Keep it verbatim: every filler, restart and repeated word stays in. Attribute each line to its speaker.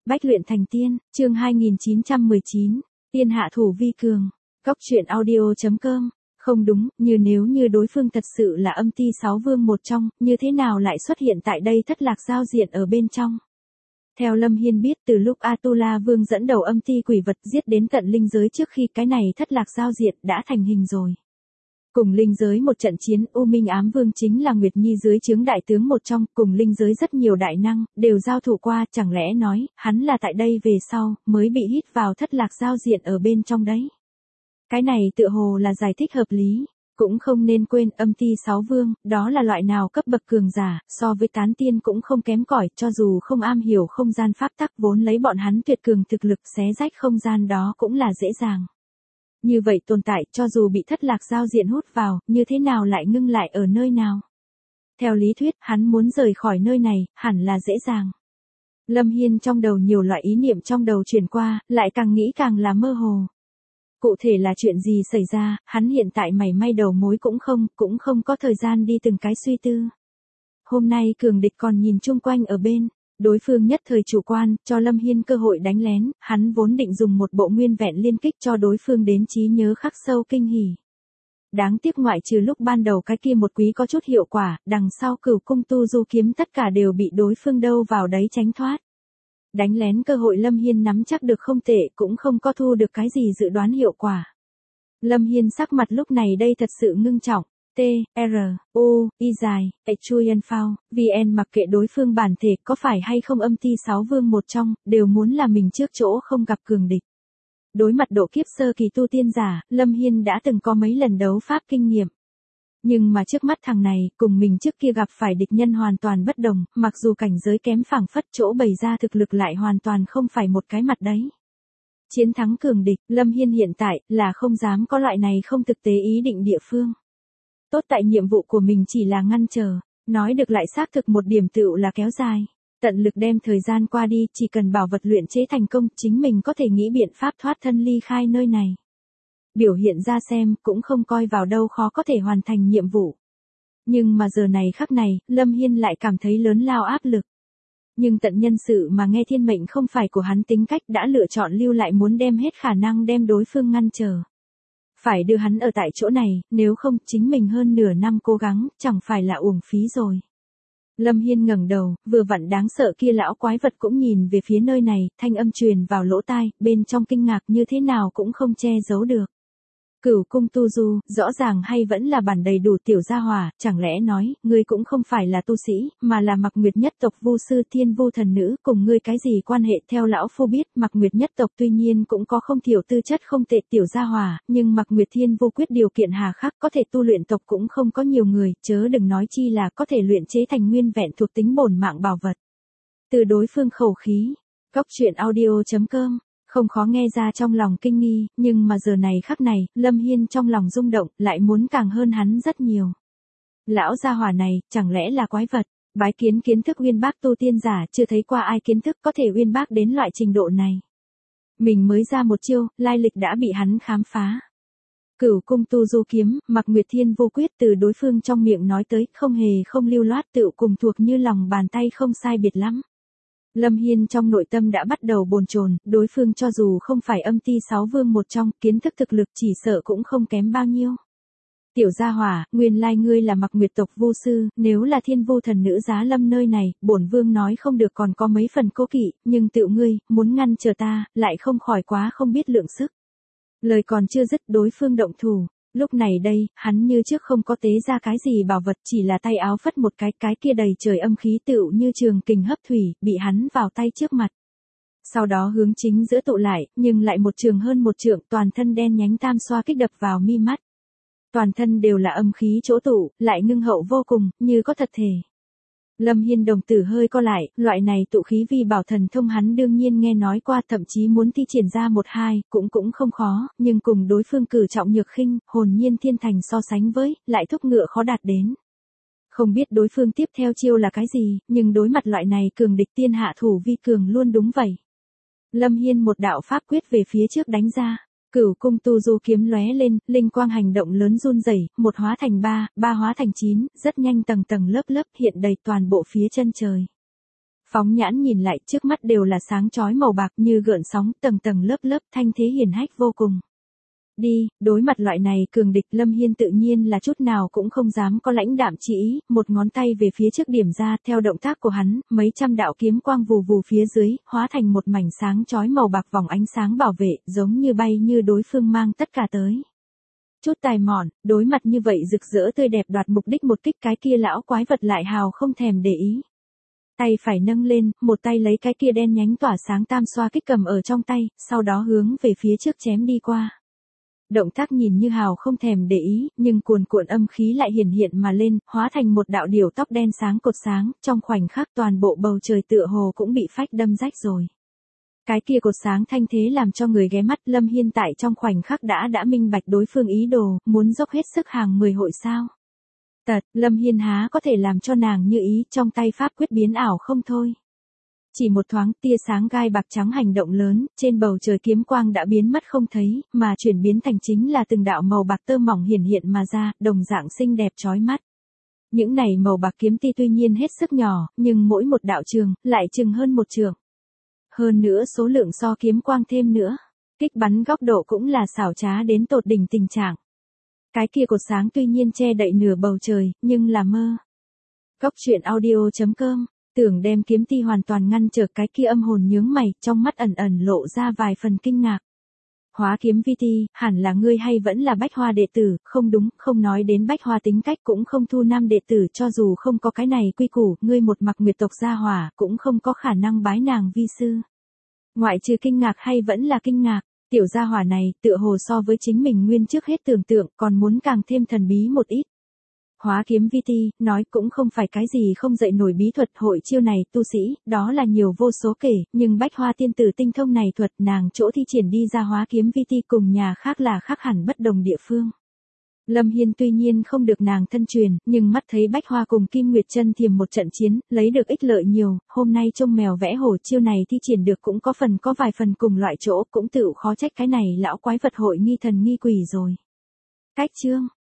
Speaker 1: Bách luyện thành tiên, chương hai nghìn chín trăm mười chín, tiên hạ thủ vi cường. Cóc truyện audio chấm com. Không đúng, như nếu như đối phương thật sự là âm ti sáu vương một trong, như thế nào lại xuất hiện tại đây thất lạc giao diện ở bên trong. Theo Lâm Hiên biết, từ lúc Atula vương dẫn đầu âm ti quỷ vật giết đến tận linh giới trước khi cái này thất lạc giao diện đã thành hình rồi. Cùng linh giới một trận chiến, U Minh Ám Vương chính là Nguyệt Nhi dưới trướng đại tướng một trong, cùng linh giới rất nhiều đại năng, đều giao thủ qua, chẳng lẽ nói, hắn là tại đây về sau, mới bị hít vào thất lạc giao diện ở bên trong đấy. Cái này tựa hồ là giải thích hợp lý, cũng không nên quên âm ti sáu vương, đó là loại nào cấp bậc cường giả, so với tán tiên cũng không kém cỏi, cho dù không am hiểu không gian pháp tắc vốn lấy bọn hắn tuyệt cường thực lực xé rách không gian đó cũng là dễ dàng. Như vậy tồn tại cho dù bị thất lạc giao diện hút vào, như thế nào lại ngưng lại ở nơi nào? Theo lý thuyết, hắn muốn rời khỏi nơi này, hẳn là dễ dàng. Lâm Hiên trong đầu nhiều loại ý niệm trong đầu chuyển qua, lại càng nghĩ càng là mơ hồ. Cụ thể là chuyện gì xảy ra, hắn hiện tại mảy may đầu mối cũng không, cũng không có thời gian đi từng cái suy tư. Hôm nay cường địch còn nhìn chung quanh ở bên. Đối phương nhất thời chủ quan, cho Lâm Hiên cơ hội đánh lén, hắn vốn định dùng một bộ nguyên vẹn liên kích cho đối phương đến trí nhớ khắc sâu kinh hỉ. Đáng tiếc ngoại trừ lúc ban đầu cái kia một quý có chút hiệu quả, đằng sau Cửu Cung Tu Du kiếm tất cả đều bị đối phương đâu vào đấy tránh thoát. Đánh lén cơ hội Lâm Hiên nắm chắc được không tệ, cũng không có thu được cái gì dự đoán hiệu quả. Lâm Hiên sắc mặt lúc này đây thật sự ngưng trọng. T, R, U, Y dài, E Chuyen Phao, vê en mặc kệ đối phương bản thể có phải hay không âm ti sáu vương một trong, đều muốn là mình trước chỗ không gặp cường địch. Đối mặt độ kiếp sơ kỳ tu tiên giả, Lâm Hiên đã từng có mấy lần đấu pháp kinh nghiệm. Nhưng mà trước mắt thằng này, cùng mình trước kia gặp phải địch nhân hoàn toàn bất đồng, mặc dù cảnh giới kém phảng phất chỗ bày ra thực lực lại hoàn toàn không phải một cái mặt đấy. Chiến thắng cường địch, Lâm Hiên hiện tại là không dám có loại này không thực tế ý định địa phương. Tốt tại nhiệm vụ của mình chỉ là ngăn trở, nói được lại xác thực một điểm tựu là kéo dài. Tận lực đem thời gian qua đi, chỉ cần bảo vật luyện chế thành công, chính mình có thể nghĩ biện pháp thoát thân ly khai nơi này. Biểu hiện ra xem, cũng không coi vào đâu khó có thể hoàn thành nhiệm vụ. Nhưng mà giờ này khắc này, Lâm Hiên lại cảm thấy lớn lao áp lực. Nhưng tận nhân sự mà nghe thiên mệnh không phải của hắn tính cách đã lựa chọn lưu lại muốn đem hết khả năng đem đối phương ngăn trở. Phải đưa hắn ở tại chỗ này, nếu không chính mình hơn nửa năm cố gắng, chẳng phải là uổng phí rồi. Lâm Hiên ngẩng đầu, vừa vặn đáng sợ kia lão quái vật cũng nhìn về phía nơi này, thanh âm truyền vào lỗ tai, bên trong kinh ngạc như thế nào cũng không che giấu được. Cửu Cung Tu Du, rõ ràng hay vẫn là bản đầy đủ tiểu gia hỏa, chẳng lẽ nói, ngươi cũng không phải là tu sĩ, mà là Mạc Nguyệt nhất tộc Vu sư Thiên Vu thần nữ, cùng ngươi cái gì quan hệ? Theo lão phu biết, Mạc Nguyệt nhất tộc tuy nhiên cũng có không thiểu tư chất không tệ tiểu gia hỏa, nhưng Mạc Nguyệt Thiên Vu quyết điều kiện hà khắc, có thể tu luyện tộc cũng không có nhiều người, chớ đừng nói chi là có thể luyện chế thành nguyên vẹn thuộc tính bổn mạng bảo vật. Từ đối phương khẩu khí, Cóc truyện audio chấm com. Không khó nghe ra trong lòng kinh nghi, nhưng mà giờ này khắc này, Lâm Hiên trong lòng rung động, lại muốn càng hơn hắn rất nhiều. Lão gia hỏa này, chẳng lẽ là quái vật, bái kiến kiến thức uyên bác tu tiên giả, chưa thấy qua ai kiến thức có thể uyên bác đến loại trình độ này. Mình mới ra một chiêu, lai lịch đã bị hắn khám phá. Cửu Cung Tu Du kiếm, Mạc Nguyệt Thiên Vô quyết từ đối phương trong miệng nói tới, không hề không lưu loát tựu cùng thuộc như lòng bàn tay không sai biệt lắm. Lâm Hiên trong nội tâm đã bắt đầu bồn chồn, đối phương cho dù không phải âm ti sáu vương một trong, kiến thức thực lực chỉ sợ cũng không kém bao nhiêu. Tiểu gia hỏa, nguyên lai ngươi là Mạc Nguyệt tộc Vu sư, nếu là Thiên Vu thần nữ giá lâm nơi này, bổn vương nói không được còn có mấy phần cố kỵ, nhưng tựu ngươi, muốn ngăn trở ta, lại không khỏi quá không biết lượng sức. Lời còn chưa dứt đối phương động thủ. Lúc này đây, hắn như trước không có tế ra cái gì bảo vật, chỉ là tay áo phất một cái, cái kia đầy trời âm khí tựu như trường kình hấp thủy, bị hắn vào tay trước mặt. Sau đó hướng chính giữa tụ lại, nhưng lại một trường hơn một trượng, toàn thân đen nhánh tam xoa kích đập vào mi mắt. Toàn thân đều là âm khí chỗ tụ, lại ngưng hậu vô cùng, như có thật thể. Lâm Hiên đồng tử hơi co lại, loại này tụ khí vi bảo thần thông hắn đương nhiên nghe nói qua, thậm chí muốn thi triển ra một hai, cũng cũng không khó, nhưng cùng đối phương cử trọng nhược khinh, hồn nhiên thiên thành so sánh với, lại thúc ngựa khó đạt đến. Không biết đối phương tiếp theo chiêu là cái gì, nhưng đối mặt loại này cường địch tiên hạ thủ vi cường luôn đúng vậy. Lâm Hiên một đạo pháp quyết về phía trước đánh ra. Cửu Cung Tu Du kiếm lóe lên, linh quang hành động lớn run rẩy, một hóa thành ba, ba hóa thành chín, rất nhanh tầng tầng lớp lớp hiện đầy toàn bộ phía chân trời. Phóng nhãn nhìn lại, trước mắt đều là sáng chói màu bạc như gợn sóng, tầng tầng lớp lớp, thanh thế hiển hách vô cùng. Đi, đối mặt loại này cường địch, Lâm Hiên tự nhiên là chút nào cũng không dám có lãnh đạm chỉ ý, một ngón tay về phía trước điểm ra, theo động tác của hắn, mấy trăm đạo kiếm quang vù vù phía dưới, hóa thành một mảnh sáng chói màu bạc vòng ánh sáng bảo vệ, giống như bay như đối phương mang tất cả tới. Chút tài mọn, đối mặt như vậy rực rỡ tươi đẹp đoạt mục đích một kích, cái kia lão quái vật lại hào không thèm để ý. Tay phải nâng lên, một tay lấy cái kia đen nhánh tỏa sáng tam xoa kích cầm ở trong tay, sau đó hướng về phía trước chém đi qua. Động tác nhìn như hào không thèm để ý, nhưng cuồn cuộn âm khí lại hiển hiện mà lên, hóa thành một đạo điểu tóc đen sáng cột sáng, trong khoảnh khắc toàn bộ bầu trời tựa hồ cũng bị phách đâm rách rồi. Cái kia cột sáng thanh thế làm cho người ghé mắt, Lâm Hiên tại trong khoảnh khắc đã đã minh bạch đối phương ý đồ, muốn dốc hết sức hàng mười hội sao. Tật, Lâm Hiên há có thể làm cho nàng như ý, trong tay pháp quyết biến ảo không thôi. Chỉ một thoáng, tia sáng gai bạc trắng hành động lớn, trên bầu trời kiếm quang đã biến mất không thấy, mà chuyển biến thành chính là từng đạo màu bạc tơ mỏng hiển hiện mà ra, đồng dạng xinh đẹp chói mắt. Những này màu bạc kiếm ti tuy nhiên hết sức nhỏ, nhưng mỗi một đạo trường, lại chừng hơn một trường. Hơn nữa số lượng so kiếm quang thêm nữa, kích bắn góc độ cũng là xảo trá đến tột đỉnh tình trạng. Cái kia cột sáng tuy nhiên che đậy nửa bầu trời, nhưng là mơ. Góc truyện audio chấm com, tưởng đem kiếm ti hoàn toàn ngăn trở, cái kia âm hồn nhướng mày, trong mắt ẩn ẩn lộ ra vài phần kinh ngạc. Hóa kiếm vi ti, hẳn là ngươi hay vẫn là Bách Hoa đệ tử, không đúng, không nói đến Bách Hoa tính cách cũng không thu nam đệ tử, cho dù không có cái này quy củ, ngươi một mặc nguyệt tộc gia hỏa, cũng không có khả năng bái nàng vi sư. Ngoại trừ kinh ngạc hay vẫn là kinh ngạc, tiểu gia hỏa này, tựa hồ so với chính mình nguyên trước hết tưởng tượng, còn muốn càng thêm thần bí một ít. Hóa kiếm vi ti, nói cũng không phải cái gì không dậy nổi bí thuật, hội chiêu này, tu sĩ, đó là nhiều vô số kể, nhưng Bách Hoa tiên tử tinh thông này thuật, nàng chỗ thi triển đi ra hóa kiếm vi ti cùng nhà khác là khác hẳn bất đồng địa phương. Lâm Hiên tuy nhiên không được nàng thân truyền, nhưng mắt thấy Bách Hoa cùng Kim Nguyệt Chân Thiềm một trận chiến, lấy được ích lợi nhiều, hôm nay trông mèo vẽ hổ chiêu này thi triển được cũng có phần có vài phần cùng loại chỗ, cũng tự khó trách cái này lão quái vật hội nghi thần nghi quỷ rồi. Cách chương